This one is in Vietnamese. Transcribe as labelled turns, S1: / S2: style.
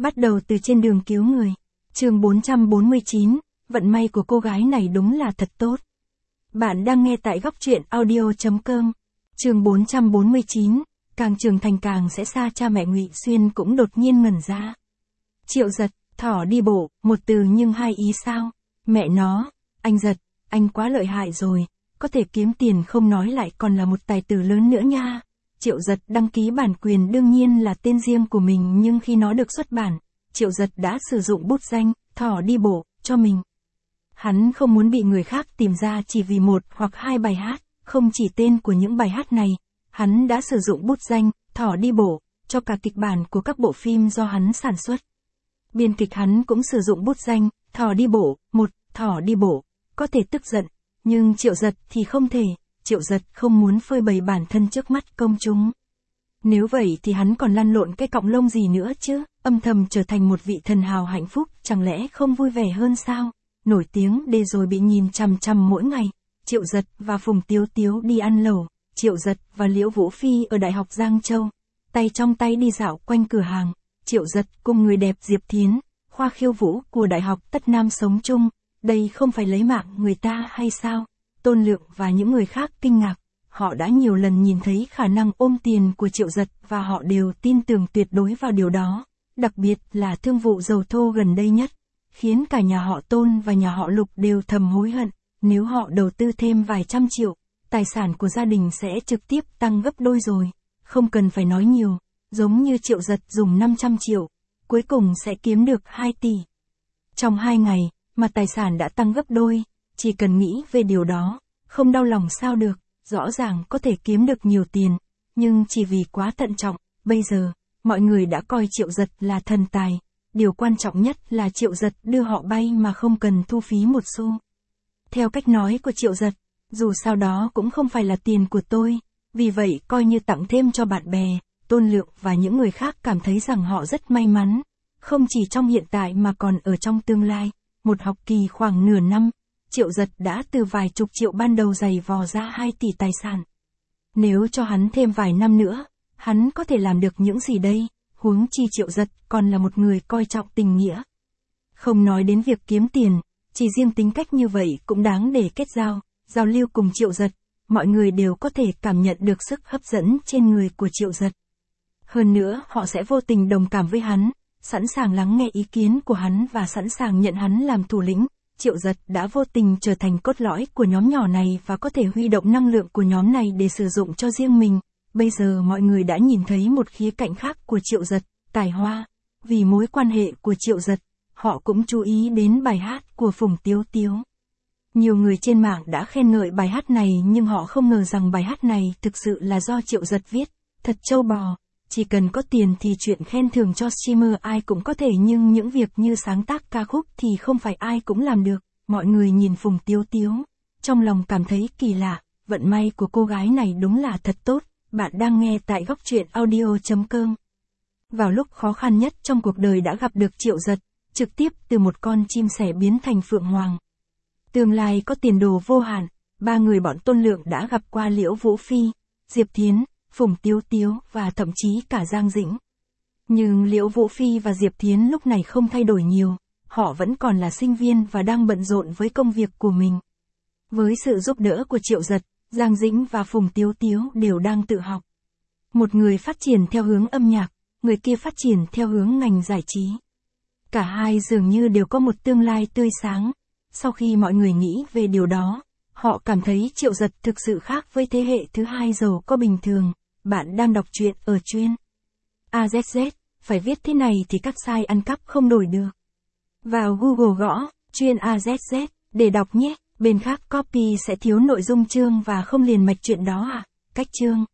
S1: Bắt đầu từ trên đường cứu người. Chương 449, vận may của cô gái này đúng là thật tốt. Bạn đang nghe tại góc truyện audio.com. Chương 449, càng trưởng thành càng sẽ xa cha mẹ. Ngụy Xuyên cũng đột nhiên ngẩn ra. Triệu Giật, thỏ đi bộ, một từ nhưng hai ý sao? Mẹ nó, anh Giật, anh quá lợi hại rồi, có thể kiếm tiền không nói lại còn là một tài tử lớn nữa nha. Triệu Giật đăng ký bản quyền đương nhiên là tên riêng của mình, nhưng khi nó được xuất bản, Triệu Giật đã sử dụng bút danh, thỏ đi bộ, cho mình. Hắn không muốn bị người khác tìm ra chỉ vì một hoặc hai bài hát, không chỉ tên của những bài hát này, hắn đã sử dụng bút danh, thỏ đi bộ, cho cả kịch bản của các bộ phim do hắn sản xuất. Biên kịch hắn cũng sử dụng bút danh, thỏ đi bộ, một, thỏ đi bộ, có thể tức giận, nhưng Triệu Giật thì không thể. Triệu Giật không muốn phơi bày bản thân trước mắt công chúng. Nếu vậy thì hắn còn lăn lộn cái cọng lông gì nữa chứ, âm thầm trở thành một vị thần hào hạnh phúc, chẳng lẽ không vui vẻ hơn sao? Nổi tiếng để rồi bị nhìn chằm chằm mỗi ngày. Triệu Giật và Phùng Tiếu Tiếu đi ăn lẩu, Triệu Giật và Liễu Vũ Phi ở Đại học Giang Châu, tay trong tay đi dạo quanh cửa hàng. Triệu Giật cùng người đẹp Diệp Thiến, khoa khiêu vũ của Đại học Tất Nam sống chung, đây không phải lấy mạng người ta hay sao? Tôn Lượng và những người khác kinh ngạc, họ đã nhiều lần nhìn thấy khả năng ôm tiền của Triệu Giật và họ đều tin tưởng tuyệt đối vào điều đó, đặc biệt là thương vụ dầu thô gần đây nhất, khiến cả nhà họ Tôn và nhà họ Lục đều thầm hối hận, nếu họ đầu tư thêm vài trăm triệu, tài sản của gia đình sẽ trực tiếp tăng gấp đôi rồi, không cần phải nói nhiều, giống như Triệu Giật dùng 500 triệu, cuối cùng sẽ kiếm được 2 tỷ. Trong 2 ngày, mà tài sản đã tăng gấp đôi. Chỉ cần nghĩ về điều đó, không đau lòng sao được, rõ ràng có thể kiếm được nhiều tiền, nhưng chỉ vì quá thận trọng, bây giờ, mọi người đã coi Triệu Giật là thần tài, điều quan trọng nhất là Triệu Giật đưa họ bay mà không cần thu phí một xu. Theo cách nói của Triệu Giật, dù sao đó cũng không phải là tiền của tôi, vì vậy coi như tặng thêm cho bạn bè. Tôn Lượng và những người khác cảm thấy rằng họ rất may mắn, không chỉ trong hiện tại mà còn ở trong tương lai. Một học kỳ khoảng nửa năm, Triệu Giật đã từ vài chục triệu ban đầu giày vò ra 2 tỷ tài sản. Nếu cho hắn thêm vài năm nữa, hắn có thể làm được những gì đây? Huống chi Triệu Giật còn là một người coi trọng tình nghĩa. Không nói đến việc kiếm tiền, chỉ riêng tính cách như vậy cũng đáng để kết giao lưu cùng Triệu Giật, mọi người đều có thể cảm nhận được sức hấp dẫn trên người của Triệu Giật. Hơn nữa, họ sẽ vô tình đồng cảm với hắn, sẵn sàng lắng nghe ý kiến của hắn và sẵn sàng nhận hắn làm thủ lĩnh. Triệu Giật đã vô tình trở thành cốt lõi của nhóm nhỏ này và có thể huy động năng lượng của nhóm này để sử dụng cho riêng mình. Bây giờ mọi người đã nhìn thấy một khía cạnh khác của Triệu Giật, tài hoa. Vì mối quan hệ của Triệu Giật, họ cũng chú ý đến bài hát của Phùng Tiếu Tiếu. Nhiều người trên mạng đã khen ngợi bài hát này nhưng họ không ngờ rằng bài hát này thực sự là do Triệu Giật viết, thật trâu bò. Chỉ cần có tiền thì chuyện khen thưởng cho streamer ai cũng có thể, nhưng những việc như sáng tác ca khúc thì không phải ai cũng làm được. Mọi người nhìn Phùng Tiếu Tiếu, trong lòng cảm thấy kỳ lạ, vận may của cô gái này đúng là thật tốt. Bạn đang nghe tại góc truyện audio.com. Vào lúc khó khăn nhất trong cuộc đời đã gặp được Triệu Giật, trực tiếp từ một con chim sẻ biến thành phượng hoàng. Tương lai có tiền đồ vô hạn, ba người bọn Tôn Lượng đã gặp qua Liễu Vũ Phi, Diệp Thiến, Phùng Tiếu Tiếu và thậm chí cả Giang Dĩnh. Nhưng Liễu Vũ Phi và Diệp Thiến lúc này không thay đổi nhiều, họ vẫn còn là sinh viên và đang bận rộn với công việc của mình. Với sự giúp đỡ của Triệu Giật, Giang Dĩnh và Phùng Tiếu Tiếu đều đang tự học. Một người phát triển theo hướng âm nhạc, người kia phát triển theo hướng ngành giải trí. Cả hai dường như đều có một tương lai tươi sáng. Sau khi mọi người nghĩ về điều đó, họ cảm thấy Triệu Giật thực sự khác với thế hệ thứ hai giàu có bình thường. Bạn đang đọc truyện ở chuyên AZZ, phải viết thế này thì các site ăn cắp không đổi được. Vào Google gõ chuyên AZZ để đọc nhé, bên khác copy sẽ thiếu nội dung chương và không liền mạch chuyện đó à. Cách chương